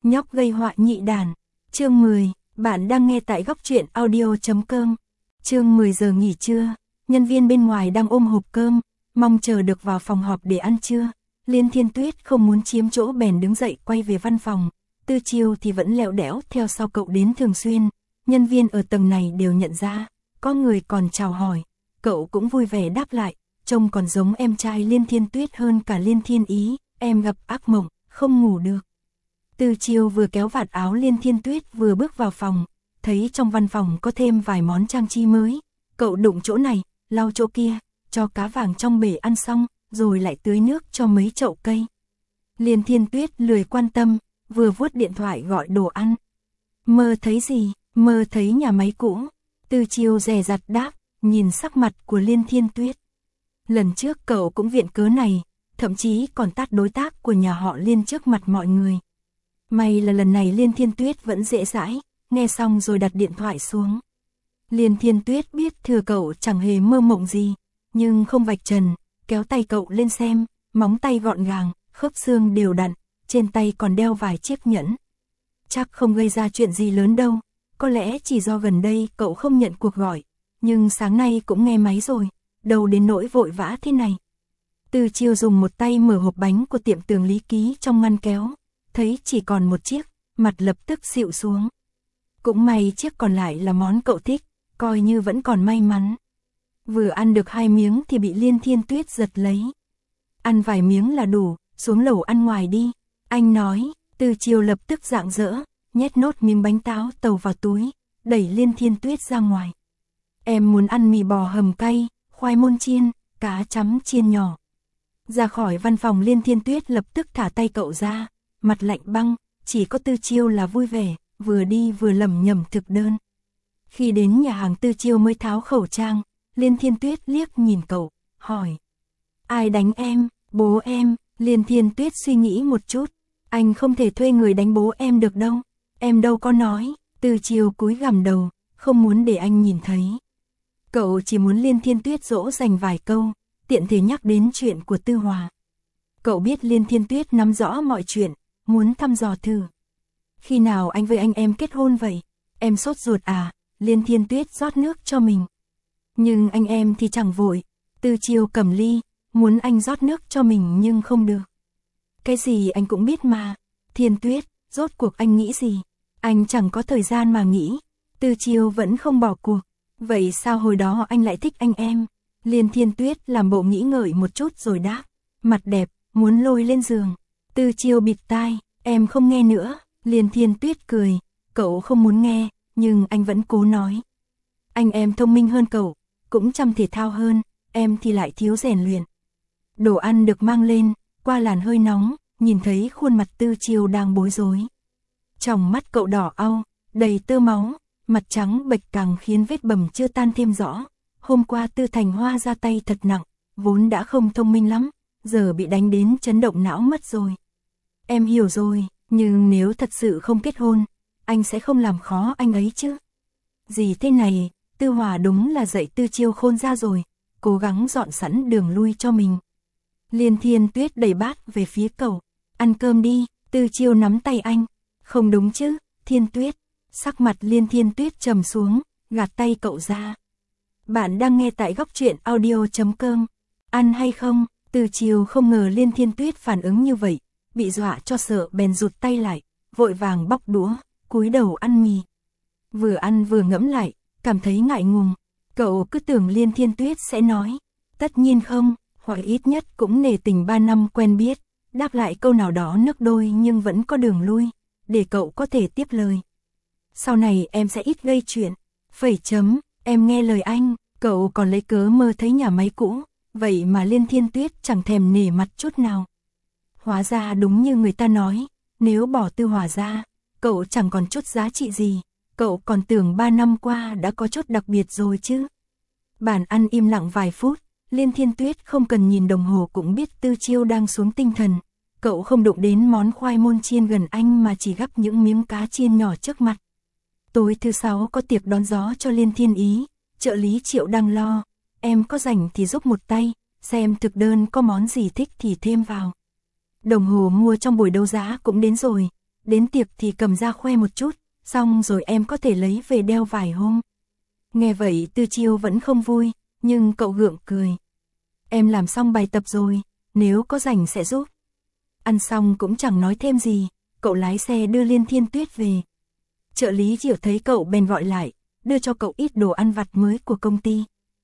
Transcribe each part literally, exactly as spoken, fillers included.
Nhóc gây họa nhị đàn. Chương mười, bạn đang nghe tại góc truyện audio chấm com. Chương mười giờ nghỉ trưa, nhân viên bên ngoài đang ôm hộp cơm, mong chờ được vào phòng họp để ăn trưa. Liên Thiên Tuyết không muốn chiếm chỗ bèn đứng dậy quay về văn phòng. Tư Chiêu thì vẫn lẹo đẽo theo sau cậu đến thường xuyên. Nhân viên ở tầng này đều nhận ra, có người còn chào hỏi. Cậu cũng vui vẻ đáp lại, trông còn giống em trai Liên Thiên Tuyết hơn cả Liên Thiên Ý. Em gặp ác mộng, không ngủ được. Tư Chiêu vừa kéo vạt áo Liên Thiên Tuyết vừa bước vào phòng, thấy trong văn phòng có thêm vài món trang trí mới. Cậu đụng chỗ này, lau chỗ kia, cho cá vàng trong bể ăn xong, rồi lại tưới nước cho mấy chậu cây. Liên Thiên Tuyết lười quan tâm, vừa vuốt điện thoại gọi đồ ăn. Mơ thấy gì? Mơ thấy nhà máy cũ. Tư Chiêu dè dặt đáp, nhìn sắc mặt của Liên Thiên Tuyết. Lần trước cậu cũng viện cớ này, thậm chí còn tát đối tác của nhà họ Liên trước mặt mọi người. May là lần này Liên Thiên Tuyết vẫn dễ dãi, nghe xong rồi đặt điện thoại xuống. Liên Thiên Tuyết biết thừa cậu chẳng hề mơ mộng gì, nhưng không vạch trần, kéo tay cậu lên xem, móng tay gọn gàng, khớp xương đều đặn, trên tay còn đeo vài chiếc nhẫn. Chắc không gây ra chuyện gì lớn đâu, có lẽ chỉ do gần đây cậu không nhận cuộc gọi, nhưng sáng nay cũng nghe máy rồi, đâu đến nỗi vội vã thế này. Tư Chiêu dùng một tay mở hộp bánh của tiệm Tường Lý Ký trong ngăn kéo, thấy chỉ còn một chiếc, mặt lập tức xịu xuống. Cũng may chiếc còn lại là món cậu thích, coi như vẫn còn may mắn. Vừa ăn được hai miếng thì bị Liên Thiên Tuyết giật lấy. Ăn vài miếng là đủ, xuống lầu ăn ngoài đi. Anh nói. Tư Chiêu lập tức rạng rỡ, nhét nốt miếng bánh táo tàu vào túi, đẩy Liên Thiên Tuyết ra ngoài. Em muốn ăn mì bò hầm cay, khoai môn chiên, cá chấm chiên nhỏ. Ra khỏi văn phòng Liên Thiên Tuyết lập tức thả tay cậu ra, mặt lạnh băng, chỉ có Tư Chiêu là vui vẻ, vừa đi vừa lẩm nhẩm thực đơn. Khi đến nhà hàng Tư Chiêu mới tháo khẩu trang, Liên Thiên Tuyết liếc nhìn cậu, hỏi. Ai đánh em? Bố em. Liên Thiên Tuyết suy nghĩ một chút. Anh không thể thuê người đánh bố em được đâu. Em đâu có nói. Tư Chiêu cúi gằm đầu, không muốn để anh nhìn thấy. Cậu chỉ muốn Liên Thiên Tuyết dỗ dành vài câu, tiện thể nhắc đến chuyện của Tư Hòa. Cậu biết Liên Thiên Tuyết nắm rõ mọi chuyện, muốn thăm dò thử. Khi nào anh với anh em kết hôn vậy? Em sốt ruột à? Liên Thiên Tuyết rót nước cho mình. Nhưng anh em thì chẳng vội. Tư Chiêu cầm ly, muốn anh rót nước cho mình nhưng không được. Cái gì anh cũng biết mà. Thiên Tuyết, rốt cuộc anh nghĩ gì? Anh chẳng có thời gian mà nghĩ. Tư Chiêu vẫn không bỏ cuộc. Vậy sao hồi đó anh lại thích anh em? Liên Thiên Tuyết làm bộ nghĩ ngợi một chút rồi đáp. Mặt đẹp, muốn lôi lên giường. Tư Chiêu bịt tai, em không nghe nữa. Liên Thiên Tuyết cười, cậu không muốn nghe, nhưng anh vẫn cố nói. Anh em thông minh hơn cậu, cũng chăm thể thao hơn, em thì lại thiếu rèn luyện. Đồ ăn được mang lên, qua làn hơi nóng, nhìn thấy khuôn mặt Tư Chiêu đang bối rối. Trong mắt cậu đỏ au, đầy tơ máu, mặt trắng bệch càng khiến vết bầm chưa tan thêm rõ. Hôm qua Tư Thành Hoa ra tay thật nặng, vốn đã không thông minh lắm, giờ bị đánh đến chấn động não mất rồi. Em hiểu rồi, nhưng nếu thật sự không kết hôn, anh sẽ không làm khó anh ấy chứ. Gì thế này, Tư Hòa đúng là dạy Tư Chiêu khôn ra rồi, cố gắng dọn sẵn đường lui cho mình. Liên Thiên Tuyết đẩy bát về phía cậu, ăn cơm đi. Tư Chiêu nắm tay anh, không đúng chứ, Thiên Tuyết. Sắc mặt Liên Thiên Tuyết trầm xuống, gạt tay cậu ra. Bạn đang nghe tại góc truyện audio chấm com. Ăn hay không? Tư Chiêu không ngờ Liên Thiên Tuyết phản ứng như vậy, bị dọa cho sợ bèn rụt tay lại, vội vàng bóc đũa, cúi đầu ăn mì. Vừa ăn vừa ngẫm lại, cảm thấy ngại ngùng. Cậu cứ tưởng Liên Thiên Tuyết sẽ nói, tất nhiên không, hoặc ít nhất cũng nể tình ba năm quen biết, đáp lại câu nào đó nước đôi nhưng vẫn có đường lui, để cậu có thể tiếp lời. Sau này em sẽ ít gây chuyện. Phẩy chấm, em nghe lời anh. Cậu còn lấy cớ mơ thấy nhà máy cũ, vậy mà Liên Thiên Tuyết chẳng thèm nể mặt chút nào. Hóa ra đúng như người ta nói, nếu bỏ Tư Hòa ra, cậu chẳng còn chút giá trị gì, cậu còn tưởng ba năm qua đã có chút đặc biệt rồi chứ. Bàn ăn im lặng vài phút, Liên Thiên Tuyết không cần nhìn đồng hồ cũng biết Tư Chiêu đang xuống tinh thần. Cậu không đụng đến món khoai môn chiên gần anh mà chỉ gắp những miếng cá chiên nhỏ trước mặt. Tối thứ sáu có tiệc đón gió cho Liên Thiên Ý, trợ lý Triệu đang lo, em có rảnh thì giúp một tay, xem thực đơn có món gì thích thì thêm vào. Đồng hồ mua trong buổi đấu giá cũng đến rồi, đến tiệc thì cầm ra khoe một chút, xong rồi em có thể lấy về đeo vài hôm. Nghe vậy Tư Chiêu vẫn không vui, nhưng cậu gượng cười. Em làm xong bài tập rồi, nếu có rảnh sẽ giúp. Ăn xong cũng chẳng nói thêm gì, cậu lái xe đưa Liên Thiên Tuyết về. Trợ lý Triệu thấy cậu bèn gọi lại, đưa cho cậu ít đồ ăn vặt mới của công ty.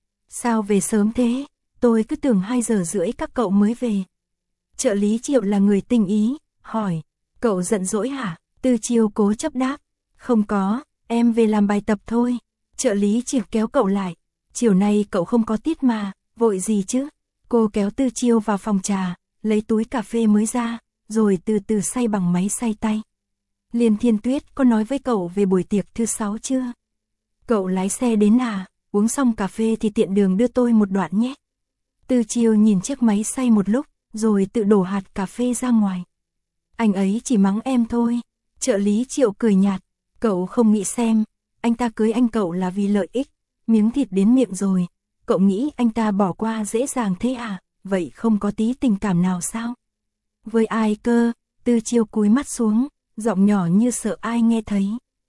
Sao về sớm thế, tôi cứ tưởng hai giờ rưỡi các cậu mới về. Trợ lý Triệu là người tinh ý, hỏi, cậu giận dỗi hả? Tư Chiêu cố chấp đáp, không có, em về làm bài tập thôi. Trợ lý Triệu kéo cậu lại, chiều nay cậu không có tiết mà, vội gì chứ? Cô kéo Tư Chiêu vào phòng trà, lấy túi cà phê mới ra, rồi từ từ xay bằng máy xay tay. Liên Thiên Tuyết có nói với cậu về buổi tiệc thứ sáu chưa? Cậu lái xe đến à, uống xong cà phê thì tiện đường đưa tôi một đoạn nhé. Tư Chiêu nhìn chiếc máy xay một lúc, rồi tự đổ hạt cà phê ra ngoài. Anh ấy chỉ mắng em thôi. Trợ lý Triệu cười nhạt, cậu không nghĩ xem, anh ta cưới anh cậu là vì lợi ích, miếng thịt đến miệng rồi, cậu nghĩ anh ta bỏ qua dễ dàng thế à, vậy không có tí tình cảm nào sao? Với ai cơ? Tư Chiêu cúi mắt xuống, giọng nhỏ như sợ ai nghe thấy.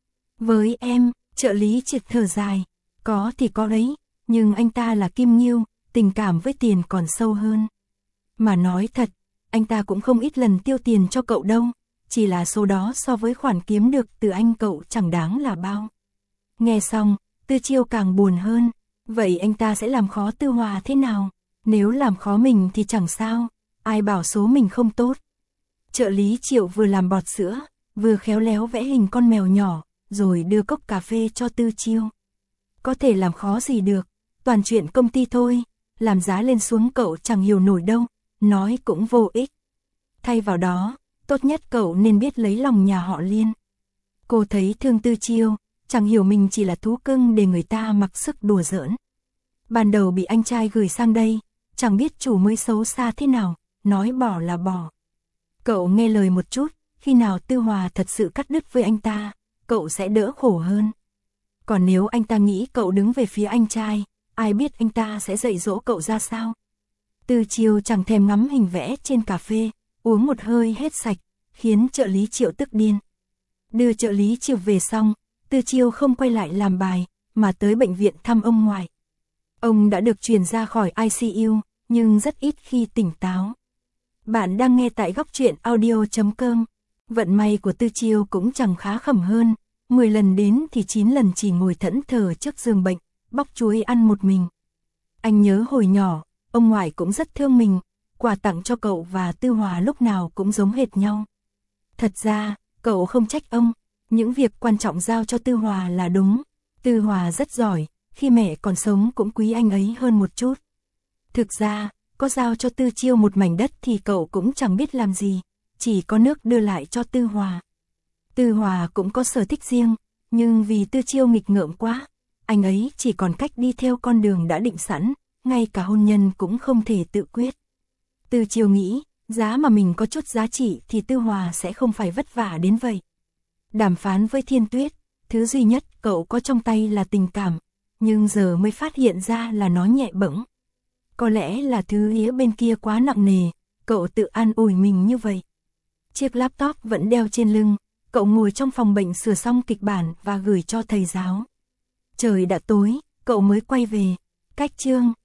Với em, trợ lý triệt thở dài, có thì có đấy, nhưng anh ta là Kim Nghiêu, tình cảm với tiền còn sâu hơn. Mà nói thật, anh ta cũng không ít lần tiêu tiền cho cậu đâu, chỉ là số đó so với khoản kiếm được từ anh cậu chẳng đáng là bao. Nghe xong, Tư Chiêu càng buồn hơn, vậy anh ta sẽ làm khó Tư Hòa thế nào? Nếu làm khó mình thì chẳng sao, ai bảo số mình không tốt. Trợ lý Triệu vừa làm bọt sữa, vừa khéo léo vẽ hình con mèo nhỏ, rồi đưa cốc cà phê cho Tư Chiêu. Có thể làm khó gì được, toàn chuyện công ty thôi, làm giá lên xuống cậu chẳng hiểu nổi đâu, nói cũng vô ích. Thay vào đó, tốt nhất cậu nên biết lấy lòng nhà họ Liên. Cô thấy thương Tư Chiêu, chẳng hiểu mình chỉ là thú cưng để người ta mặc sức đùa giỡn. Ban đầu bị anh trai gửi sang đây, chẳng biết chủ mới xấu xa thế nào, nói bỏ là bỏ. Cậu nghe lời một chút, khi nào Tư Hòa thật sự cắt đứt với anh ta, cậu sẽ đỡ khổ hơn. Còn nếu anh ta nghĩ cậu đứng về phía anh trai, ai biết anh ta sẽ dạy dỗ cậu ra sao. Tư Chiêu chẳng thèm ngắm hình vẽ trên cà phê, uống một hơi hết sạch, khiến trợ lý Triệu tức điên. Đưa trợ lý Triệu về xong, Tư Chiêu không quay lại làm bài, mà tới bệnh viện thăm ông ngoại. Ông đã được chuyển ra khỏi i xê u, nhưng rất ít khi tỉnh táo. Bạn đang nghe tại góc truyện audio chấm com. Vận may của Tư Chiêu cũng chẳng khá khẩm hơn, mười lần đến thì chín lần chỉ ngồi thẫn thờ trước giường bệnh, bóc chuối ăn một mình. Anh nhớ hồi nhỏ, ông ngoại cũng rất thương mình, quà tặng cho cậu và Tư Hòa lúc nào cũng giống hệt nhau. Thật ra, cậu không trách ông, những việc quan trọng giao cho Tư Hòa là đúng. Tư Hòa rất giỏi, khi mẹ còn sống cũng quý anh ấy hơn một chút. Thực ra, có giao cho Tư Chiêu một mảnh đất thì cậu cũng chẳng biết làm gì, chỉ có nước đưa lại cho Tư Hòa. Tư Hòa cũng có sở thích riêng, nhưng vì Tư Chiêu nghịch ngợm quá, anh ấy chỉ còn cách đi theo con đường đã định sẵn, ngay cả hôn nhân cũng không thể tự quyết. Tư Chiêu nghĩ, giá mà mình có chút giá trị thì Tư Hòa sẽ không phải vất vả đến vậy. Đàm phán với Thiên Tuyết, thứ duy nhất cậu có trong tay là tình cảm, nhưng giờ mới phát hiện ra là nó nhẹ bẫng. Có lẽ là thứ hía bên kia quá nặng nề, cậu tự an ủi mình như vậy. Chiếc laptop vẫn đeo trên lưng, cậu ngồi trong phòng bệnh sửa xong kịch bản và gửi cho thầy giáo. Trời đã tối, cậu mới quay về, cách chương.